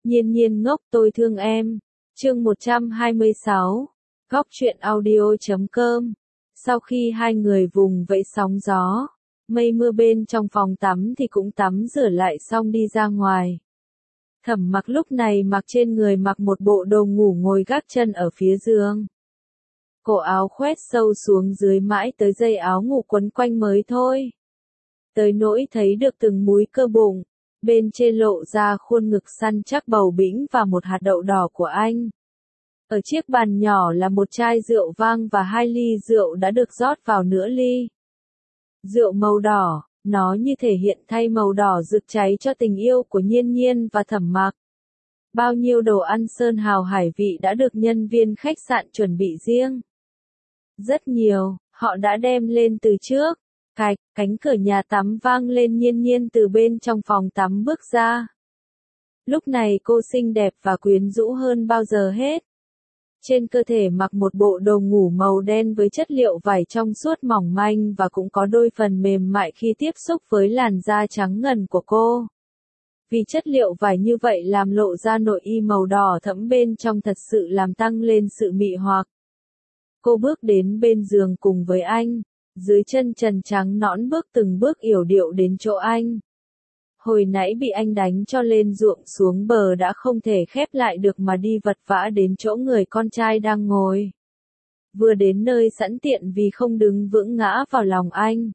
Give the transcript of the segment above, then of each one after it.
Nhiên nhiên ngốc tôi thương em. Chương 126. Góc truyện audio.com. Sau khi hai người vùng vẫy sóng gió, mây mưa bên trong phòng tắm thì cũng tắm rửa lại xong đi ra ngoài. Thẩm Mặc lúc này mặc trên người mặc một bộ đồ ngủ ngồi gác chân ở phía giường. Cổ áo khoét sâu xuống dưới mãi tới dây áo ngủ quấn quanh mới thôi. Tới nỗi thấy được từng múi cơ bụng, bên trên lộ ra khuôn ngực săn chắc bầu bĩnh và một hạt đậu đỏ của anh. Ở chiếc bàn nhỏ là một chai rượu vang và 2 ly rượu đã được rót vào nửa ly. Rượu màu đỏ, nó như thể hiện thay màu đỏ rực cháy cho tình yêu của Nhiên Nhiên và Thẩm Mặc. Bao nhiêu đồ ăn sơn hào hải vị đã được nhân viên khách sạn chuẩn bị riêng. Rất nhiều, họ đã đem lên từ trước. Cạch, cánh cửa nhà tắm vang lên, Nhiên Nhiên từ bên trong phòng tắm bước ra. Lúc này cô xinh đẹp và quyến rũ hơn bao giờ hết. Trên cơ thể mặc một bộ đồ ngủ màu đen với chất liệu vải trong suốt mỏng manh và cũng có đôi phần mềm mại khi tiếp xúc với làn da trắng ngần của cô. Vì chất liệu vải như vậy làm lộ ra nội y màu đỏ thẫm bên trong thật sự làm tăng lên sự mị hoặc. Cô bước đến bên giường cùng với anh, dưới chân trần trắng nõn bước từng bước yểu điệu đến chỗ anh. Hồi nãy bị anh đánh cho lên ruộng xuống bờ đã không thể khép lại được mà đi vật vã đến chỗ người con trai đang ngồi. Vừa đến nơi sẵn tiện vì không đứng vững ngã vào lòng anh.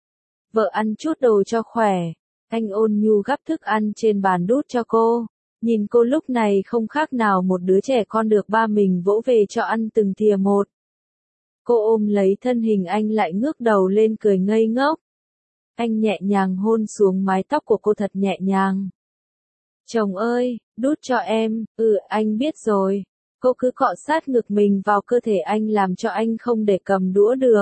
Vợ ăn chút đồ cho khỏe, anh ôn nhu gắp thức ăn trên bàn đút cho cô. Nhìn cô lúc này không khác nào một đứa trẻ con được ba mình vỗ về cho ăn từng thìa một. Cô ôm lấy thân hình anh lại ngước đầu lên cười ngây ngốc. Anh nhẹ nhàng hôn xuống mái tóc của cô thật nhẹ nhàng. Chồng ơi, đút cho em, anh biết rồi. Cô cứ cọ sát ngực mình vào cơ thể anh làm cho anh không để cầm đũa được.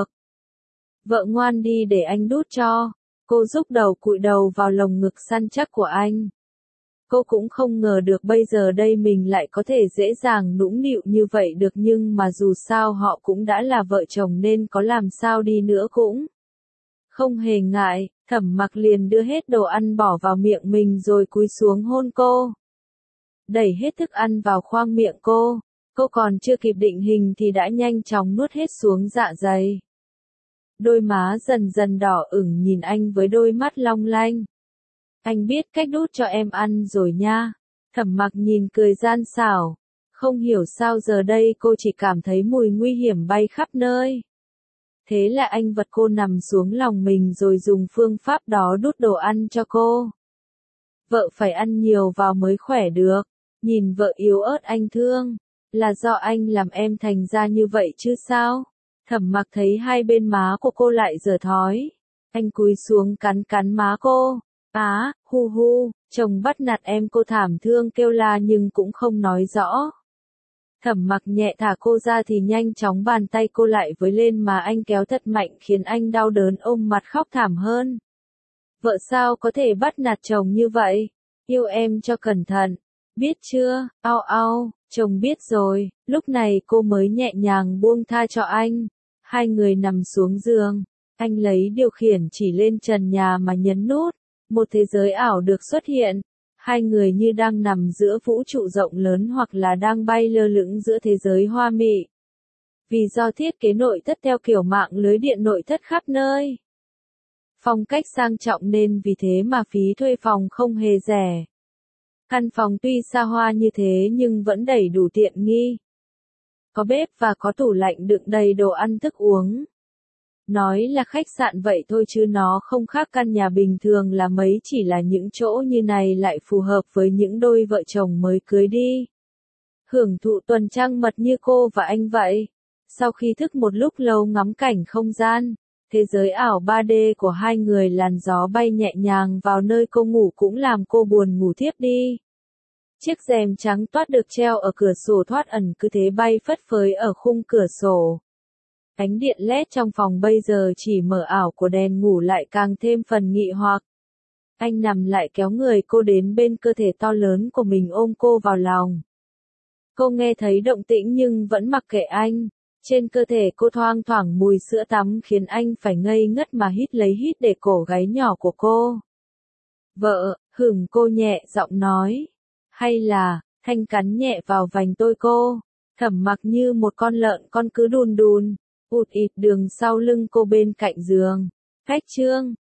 Vợ ngoan đi để anh đút cho. Cô rúc đầu cụi đầu vào lồng ngực săn chắc của anh. Cô cũng không ngờ được bây giờ đây mình lại có thể dễ dàng nũng nịu như vậy được, nhưng mà dù sao họ cũng đã là vợ chồng nên có làm sao đi nữa cũng không hề ngại. Thẩm Mặc liền đưa hết đồ ăn bỏ vào miệng mình rồi cúi xuống hôn cô. Đẩy hết thức ăn vào khoang miệng cô còn chưa kịp định hình thì đã nhanh chóng nuốt hết xuống dạ dày. Đôi má dần dần đỏ ửng nhìn anh với đôi mắt long lanh. Anh biết cách đút cho em ăn rồi nha. Thẩm Mặc nhìn cười gian xảo. Không hiểu sao giờ đây cô chỉ cảm thấy mùi nguy hiểm bay khắp nơi. Thế là anh vật cô nằm xuống lòng mình rồi dùng phương pháp đó đút đồ ăn cho cô. Vợ phải ăn nhiều vào mới khỏe được. Nhìn vợ yếu ớt anh thương. Là do anh làm em thành ra như vậy chứ sao? Thẩm Mặc thấy hai bên má của cô lại dở thói. Anh cúi xuống cắn cắn má cô. Hu hu, chồng bắt nạt em, cô thảm thương kêu la nhưng cũng không nói rõ. Thẩm Mặc nhẹ thả cô ra thì nhanh chóng bàn tay cô lại với lên mà anh kéo thật mạnh khiến anh đau đớn ôm mặt khóc thảm hơn. Vợ sao có thể bắt nạt chồng như vậy? Yêu em cho cẩn thận. Biết chưa? Au au, chồng biết rồi. Lúc này cô mới nhẹ nhàng buông tha cho anh. Hai người nằm xuống giường. Anh lấy điều khiển chỉ lên trần nhà mà nhấn nút. Một thế giới ảo được xuất hiện. Hai người như đang nằm giữa vũ trụ rộng lớn hoặc là đang bay lơ lửng giữa thế giới hoa mị. Vì do thiết kế nội thất theo kiểu mạng lưới điện nội thất khắp nơi. Phong cách sang trọng nên vì thế mà phí thuê phòng không hề rẻ. Căn phòng tuy xa hoa như thế nhưng vẫn đầy đủ tiện nghi. Có bếp và có tủ lạnh đựng đầy đồ ăn thức uống. Nói là khách sạn vậy thôi chứ nó không khác căn nhà bình thường là mấy, chỉ là những chỗ như này lại phù hợp với những đôi vợ chồng mới cưới đi. Hưởng thụ tuần trăng mật như cô và anh vậy. Sau khi thức một lúc lâu ngắm cảnh không gian, thế giới ảo 3D của hai người, làn gió bay nhẹ nhàng vào nơi cô ngủ cũng làm cô buồn ngủ thiếp đi. Chiếc rèm trắng toát được treo ở cửa sổ thoát ẩn cứ thế bay phất phới ở khung cửa sổ. Ánh điện LED trong phòng bây giờ chỉ mờ ảo của đèn ngủ lại càng thêm phần nghị hoặc. Anh nằm lại kéo người cô đến bên cơ thể to lớn của mình ôm cô vào lòng. Cô nghe thấy động tĩnh nhưng vẫn mặc kệ anh. Trên cơ thể cô thoang thoảng mùi sữa tắm khiến anh phải ngây ngất mà hít lấy hít để cổ gáy nhỏ của cô. Vợ, cô nhẹ giọng nói. Hay là, Thanh cắn nhẹ vào vành tôi cô. Thẩm Mặc như một con lợn con cứ đùn đùn, ụt ịt đường sau lưng cô bên cạnh giường. Khách trương.